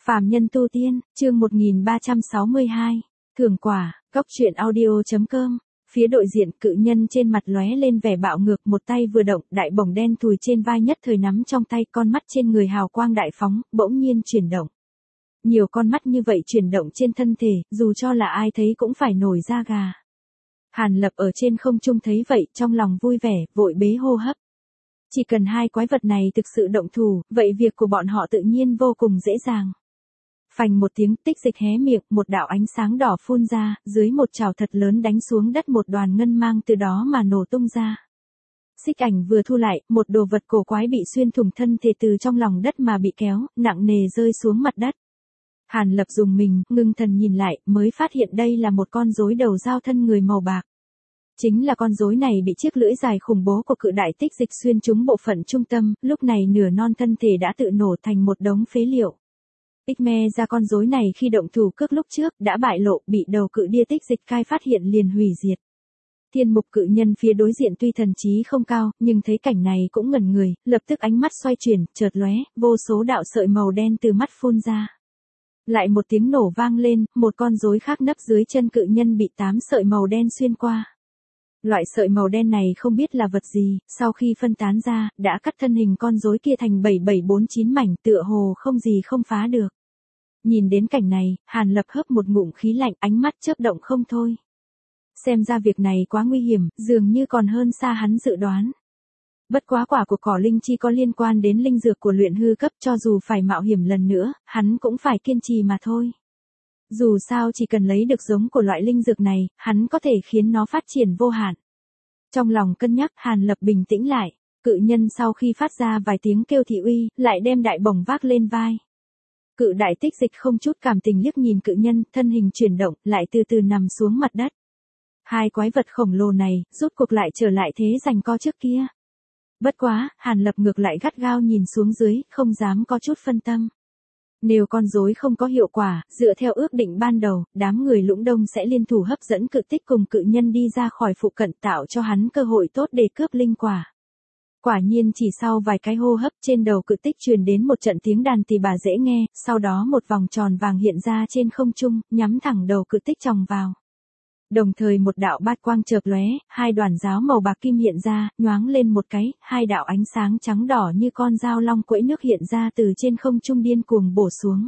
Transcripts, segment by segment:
Phàm nhân tu tiên, chương 1362. Thưởng quả, góc truyện audio.com. Phía đội diện cự nhân trên mặt lóe lên vẻ bạo ngược, một tay vừa động, đại bổng đen thùi trên vai nhất thời nắm trong tay, con mắt trên người hào quang đại phóng, bỗng nhiên chuyển động. Nhiều con mắt như vậy chuyển động trên thân thể, dù cho là ai thấy cũng phải nổi da gà. Hàn Lập ở trên không trung thấy vậy, trong lòng vui vẻ, vội bế hô hấp. Chỉ cần hai quái vật này thực sự động thủ, vậy việc của bọn họ tự nhiên vô cùng dễ dàng. Phành một tiếng, Tích Dịch hé miệng, một đạo ánh sáng đỏ phun ra, dưới một chảo thật lớn đánh xuống đất, một đoàn ngân mang từ đó mà nổ tung ra. Xích Ảnh vừa thu lại, một đồ vật cổ quái bị xuyên thủng thân thể từ trong lòng đất mà bị kéo, nặng nề rơi xuống mặt đất. Hàn Lập dùng mình, ngưng thần nhìn lại, mới phát hiện đây là một con rối đầu dao thân người màu bạc. Chính là con rối này bị chiếc lưỡi dài khủng bố của cự đại Tích Dịch xuyên trúng bộ phận trung tâm, lúc này nửa non thân thể đã tự nổ thành một đống phế liệu. Ích-me ra con rối này khi động thủ cước lúc trước đã bại lộ, bị đầu cự đia Tích Dịch cai phát hiện liền hủy diệt. Thiên mục cự nhân phía đối diện tuy thần trí không cao, nhưng thấy cảnh này cũng ngẩn người, lập tức ánh mắt xoay chuyển, chợt lóe, vô số đạo sợi màu đen từ mắt phun ra. Lại một tiếng nổ vang lên, một con rối khác nấp dưới chân cự nhân bị 8 sợi màu đen xuyên qua. Loại sợi màu đen này không biết là vật gì, sau khi phân tán ra, đã cắt thân hình con rối kia thành 7749 mảnh, tựa hồ không gì không phá được. Nhìn đến cảnh này, Hàn Lập hớp một ngụm khí lạnh, ánh mắt chớp động không thôi. Xem ra việc này quá nguy hiểm, dường như còn hơn xa hắn dự đoán. Bất quá quả của cỏ linh chi có liên quan đến linh dược của luyện hư cấp, cho dù phải mạo hiểm lần nữa, hắn cũng phải kiên trì mà thôi. Dù sao chỉ cần lấy được giống của loại linh dược này, hắn có thể khiến nó phát triển vô hạn. Trong lòng cân nhắc, Hàn Lập bình tĩnh lại. Cự nhân sau khi phát ra vài tiếng kêu thị uy, lại đem đại bổng vác lên vai. Cự đại Tích Dịch không chút cảm tình liếc nhìn cự nhân, thân hình chuyển động, lại từ từ nằm xuống mặt đất. Hai quái vật khổng lồ này, rốt cuộc lại trở lại thế giằng co trước kia. Bất quá, Hàn Lập ngược lại gắt gao nhìn xuống dưới, không dám có chút phân tâm. Nếu con rối không có hiệu quả, dựa theo ước định ban đầu, đám người Lũng Đông sẽ liên thủ hấp dẫn cự tích cùng cự nhân đi ra khỏi phụ cận, tạo cho hắn cơ hội tốt để cướp linh quả. Quả nhiên chỉ sau vài cái hô hấp, trên đầu cự tích truyền đến một trận tiếng đàn tỳ bà dễ nghe, sau đó một vòng tròn vàng hiện ra trên không trung, nhắm thẳng đầu cự tích chòng vào. Đồng thời một đạo bát quang chợt lóe, hai đoàn giáo màu bạc kim hiện ra, nhoáng lên một cái, hai đạo ánh sáng trắng đỏ như con dao long quẫy nước hiện ra từ trên không trung điên cuồng bổ xuống.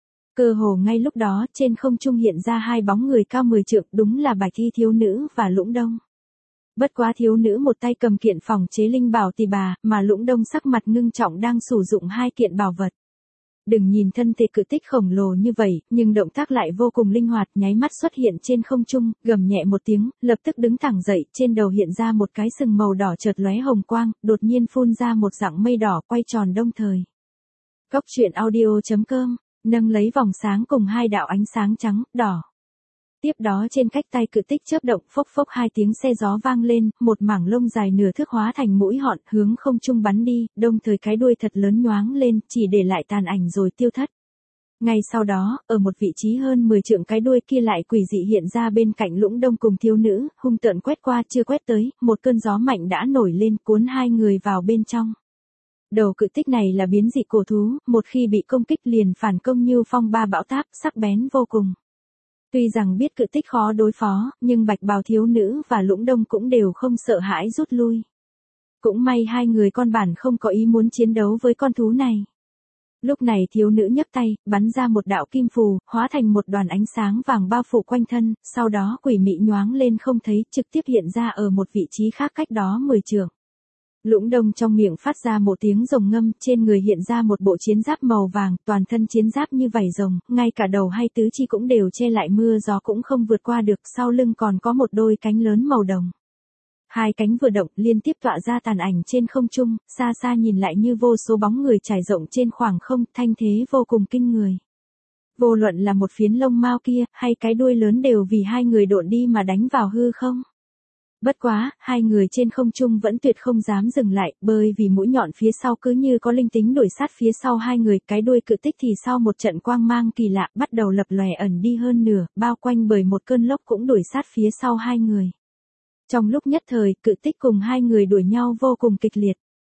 Cơ hồ ngay lúc đó, trên không trung hiện ra hai bóng người cao 10 trượng, đúng là Bạch Y thiếu nữ và Lũng Đông. Bất quá thiếu nữ một tay cầm kiện phòng chế linh bảo tỳ bà, mà Lũng Đông sắc mặt ngưng trọng đang sử dụng hai kiện bảo vật. Đừng nhìn thân thể cự tích khổng lồ như vậy, nhưng động tác lại vô cùng linh hoạt, nháy mắt xuất hiện trên không trung, gầm nhẹ một tiếng, lập tức đứng thẳng dậy, trên đầu hiện ra một cái sừng màu đỏ chợt lóe hồng quang, đột nhiên phun ra một dạng mây đỏ quay tròn đồng thời. Góc truyện audio.com, nâng lấy vòng sáng cùng hai đạo ánh sáng trắng, đỏ. Tiếp đó trên cách tay cự tích chớp động, phốc phốc hai tiếng xe gió vang lên, một mảng lông dài nửa thước hóa thành mũi họn, hướng không trung bắn đi, đồng thời cái đuôi thật lớn nhoáng lên, chỉ để lại tàn ảnh rồi tiêu thất. Ngay sau đó, ở một vị trí hơn 10 trượng, cái đuôi kia lại quỷ dị hiện ra bên cạnh Lũng Đông cùng thiếu nữ, hung tợn quét qua, chưa quét tới, một cơn gió mạnh đã nổi lên, cuốn hai người vào bên trong. Đầu cự tích này là biến dị cổ thú, một khi bị công kích liền phản công như phong ba bão táp, sắc bén vô cùng. Tuy rằng biết cự tích khó đối phó, nhưng Bạch Bào thiếu nữ và Lũng Đông cũng đều không sợ hãi rút lui. Cũng may hai người con bản không có ý muốn chiến đấu với con thú này. Lúc này thiếu nữ nhấc tay, bắn ra một đạo kim phù, hóa thành một đoàn ánh sáng vàng bao phủ quanh thân, sau đó quỷ mị nhoáng lên không thấy, trực tiếp hiện ra ở một vị trí khác cách đó 10 trượng. Lũng Đông trong miệng phát ra một tiếng rồng ngâm, trên người hiện ra một bộ chiến giáp màu vàng, toàn thân chiến giáp như vảy rồng, ngay cả đầu hay tứ chi cũng đều che lại, mưa gió cũng không vượt qua được, sau lưng còn có một đôi cánh lớn màu đồng. Hai cánh vừa động, liên tiếp tọa ra tàn ảnh trên không trung, xa xa nhìn lại như vô số bóng người trải rộng trên khoảng không, thanh thế vô cùng kinh người. Vô luận là một phiến lông mao kia, hay cái đuôi lớn đều vì hai người độn đi mà đánh vào hư không. Bất quá, hai người trên không trung vẫn tuyệt không dám dừng lại, bởi vì mũi nhọn phía sau cứ như có linh tính đuổi sát phía sau hai người, cái đuôi cự tích thì sau một trận quang mang kỳ lạ, bắt đầu lập lòe ẩn đi hơn nửa, bao quanh bởi một cơn lốc cũng đuổi sát phía sau hai người. Trong lúc nhất thời, cự tích cùng hai người đuổi nhau vô cùng kịch liệt.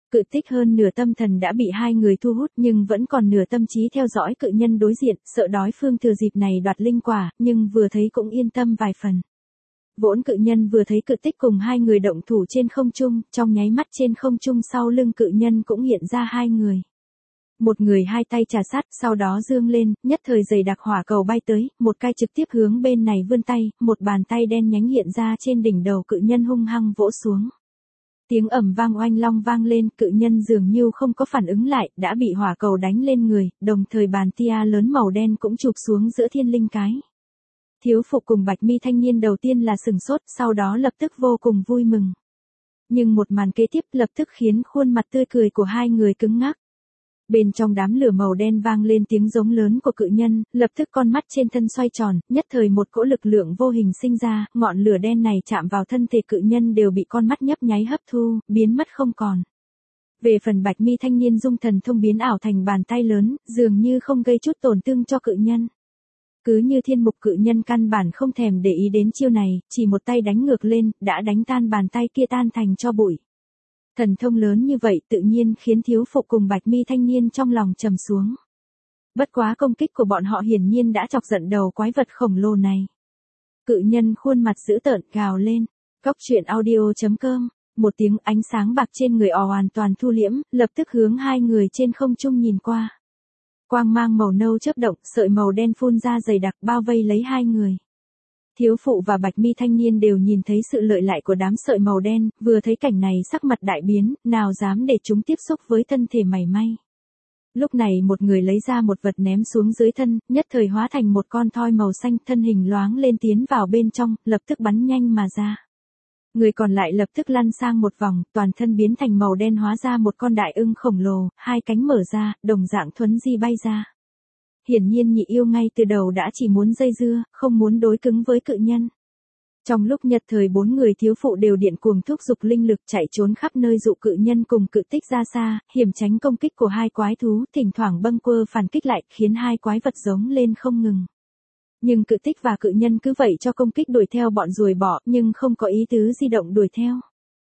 Cự tích hơn nửa tâm thần đã bị hai người thu hút nhưng vẫn còn nửa tâm trí theo dõi cự nhân đối diện, sợ đối phương thừa dịp này đoạt linh quả, nhưng vừa thấy cũng yên tâm vài phần. Vỗn cự nhân vừa thấy cự tích cùng hai người động thủ trên không trung, trong nháy mắt trên không trung sau lưng cự nhân cũng hiện ra hai người. Một người hai tay trà sát, sau đó dương lên, nhất thời dày đặc hỏa cầu bay tới, một cái trực tiếp hướng bên này vươn tay, một bàn tay đen nhánh hiện ra trên đỉnh đầu cự nhân hung hăng vỗ xuống. Tiếng ầm vang oanh long vang lên, cự nhân dường như không có phản ứng lại, đã bị hỏa cầu đánh lên người, đồng thời bàn tia lớn màu đen cũng chụp xuống giữa thiên linh cái. Thiếu phụ cùng bạch mi thanh niên đầu tiên là sừng sốt, sau đó lập tức vô cùng vui mừng. Nhưng một màn kế tiếp lập tức khiến khuôn mặt tươi cười của hai người cứng ngắc. Bên trong đám lửa màu đen vang lên tiếng giống lớn của cự nhân, lập tức con mắt trên thân xoay tròn, nhất thời một cỗ lực lượng vô hình sinh ra, ngọn lửa đen này chạm vào thân thể cự nhân đều bị con mắt nhấp nháy hấp thu, biến mất không còn. Về phần bạch mi thanh niên dung thần thông biến ảo thành bàn tay lớn, dường như không gây chút tổn thương cho cự nhân. Cứ như thiên mục cự nhân căn bản không thèm để ý đến chiêu này, chỉ một tay đánh ngược lên, đã đánh tan bàn tay kia tan thành tro bụi. Thần thông lớn như vậy tự nhiên khiến thiếu phụ cùng bạch mi thanh niên trong lòng trầm xuống. Bất quá công kích của bọn họ hiển nhiên đã chọc giận đầu quái vật khổng lồ này. Cự nhân khuôn mặt dữ tợn gào lên. Cóc truyện audio.com. Một tiếng ánh sáng bạc trên người hoàn toàn thu liễm, lập tức hướng hai người trên không trung nhìn qua. Quang mang màu nâu chớp động, sợi màu đen phun ra dày đặc bao vây lấy hai người. Thiếu phụ và bạch mi thanh niên đều nhìn thấy sự lợi hại của đám sợi màu đen, vừa thấy cảnh này sắc mặt đại biến, nào dám để chúng tiếp xúc với thân thể mảy may. Lúc này một người lấy ra một vật ném xuống dưới thân, nhất thời hóa thành một con thoi màu xanh, thân hình loáng lên tiến vào bên trong, lập tức bắn nhanh mà ra. Người còn lại lập tức lăn sang một vòng, toàn thân biến thành màu đen hóa ra một con đại ưng khổng lồ, hai cánh mở ra, đồng dạng thuấn di bay ra. Hiển nhiên nhị yêu ngay từ đầu đã chỉ muốn dây dưa, không muốn đối cứng với cự nhân. Trong lúc nhất thời bốn người thiếu phụ đều điện cuồng thúc giục linh lực chạy trốn khắp nơi dụ cự nhân cùng cự tích ra xa, hiểm tránh công kích của hai quái thú, thỉnh thoảng bâng quơ phản kích lại, khiến hai quái vật giống lên không ngừng. Nhưng cự tích và cự nhân cứ vậy cho công kích đuổi theo bọn ruồi bọ, nhưng không có ý tứ di động đuổi theo.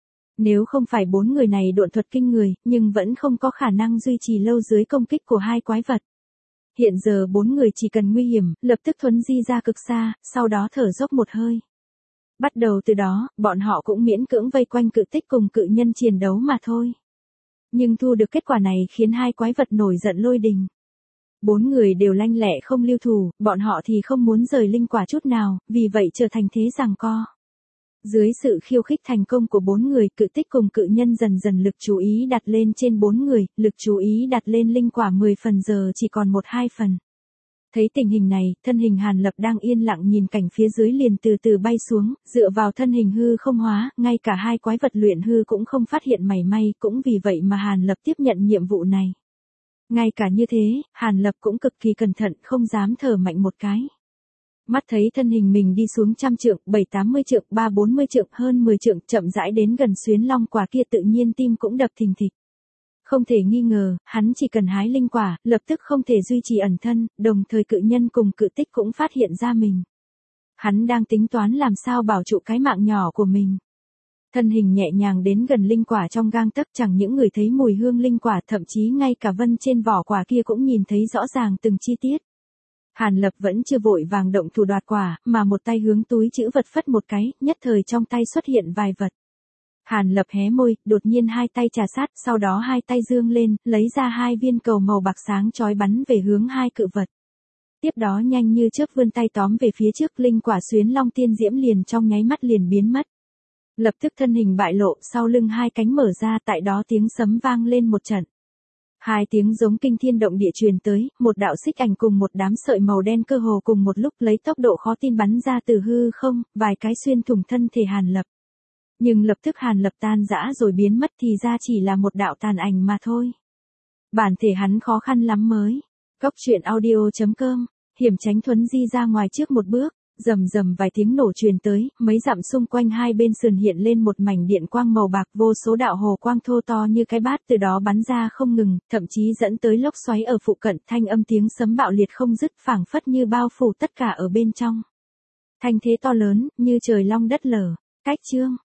Nếu không phải bốn người này độn thuật kinh người, nhưng vẫn không có khả năng duy trì lâu dưới công kích của hai quái vật. Hiện giờ bốn người chỉ cần nguy hiểm, lập tức thuấn di ra cực xa, sau đó thở dốc một hơi. Bắt đầu từ đó, bọn họ cũng miễn cưỡng vây quanh cự tích cùng cự nhân chiến đấu mà thôi. Nhưng thu được kết quả này khiến hai quái vật nổi giận lôi đình. Bốn người đều lanh lẹ không lưu thủ, bọn họ thì không muốn rời linh quả chút nào, vì vậy trở thành thế giằng co. Dưới sự khiêu khích thành công của bốn người, cự tích cùng cự nhân dần dần lực chú ý đặt lên trên bốn người, lực chú ý đặt lên linh quả 10 phần giờ chỉ còn 1-2 phần. Thấy tình hình này, thân hình Hàn Lập đang yên lặng nhìn cảnh phía dưới liền từ từ bay xuống, dựa vào thân hình hư không hóa, ngay cả hai quái vật luyện hư cũng không phát hiện mảy may, cũng vì vậy mà Hàn Lập tiếp nhận nhiệm vụ này. Ngay cả như thế, Hàn Lập cũng cực kỳ cẩn thận, không dám thở mạnh một cái. Mắt thấy thân hình mình đi xuống 100 trượng, 7-80 trượng, 3-40 trượng, hơn 10 trượng, chậm rãi đến gần xuyến long quả kia, tự nhiên tim cũng đập thình thịch. Không thể nghi ngờ, hắn chỉ cần hái linh quả, lập tức không thể duy trì ẩn thân, đồng thời cự nhân cùng cự tích cũng phát hiện ra mình. Hắn đang tính toán làm sao bảo trụ cái mạng nhỏ của mình. Thân hình nhẹ nhàng đến gần linh quả trong gang tấc, chẳng những người thấy mùi hương linh quả, thậm chí ngay cả vân trên vỏ quả kia cũng nhìn thấy rõ ràng từng chi tiết. Hàn Lập vẫn chưa vội vàng động thủ đoạt quả, mà một tay hướng túi trữ vật phất một cái, nhất thời trong tay xuất hiện vài vật. Hàn Lập hé môi, đột nhiên hai tay trà sát, sau đó hai tay dương lên, lấy ra hai viên cầu màu bạc sáng chói bắn về hướng hai cự vật. Tiếp đó nhanh như chớp vươn tay tóm về phía trước, linh quả xuyến long tiên diễm liền trong nháy mắt liền biến mất. Lập tức thân hình bại lộ, sau lưng hai cánh mở ra, tại đó tiếng sấm vang lên một trận. Hai tiếng giống kinh thiên động địa truyền tới, một đạo xích ảnh cùng một đám sợi màu đen cơ hồ cùng một lúc lấy tốc độ khó tin bắn ra từ hư không, vài cái xuyên thủng thân thể Hàn Lập. Nhưng lập tức Hàn Lập tan rã rồi biến mất, thì ra chỉ là một đạo tàn ảnh mà thôi. Bản thể hắn khó khăn lắm mới. Cóc truyện audio.com, hiểm tránh thuấn di ra ngoài trước một bước. Rầm rầm vài tiếng nổ truyền tới, mấy dặm xung quanh hai bên sườn hiện lên một mảnh điện quang màu bạc, vô số đạo hồ quang thô to như cái bát từ đó bắn ra không ngừng, thậm chí dẫn tới lốc xoáy ở phụ cận, thanh âm tiếng sấm bạo liệt không dứt, phảng phất như bao phủ tất cả ở bên trong. Thanh thế to lớn, như trời long đất lở. Cách chương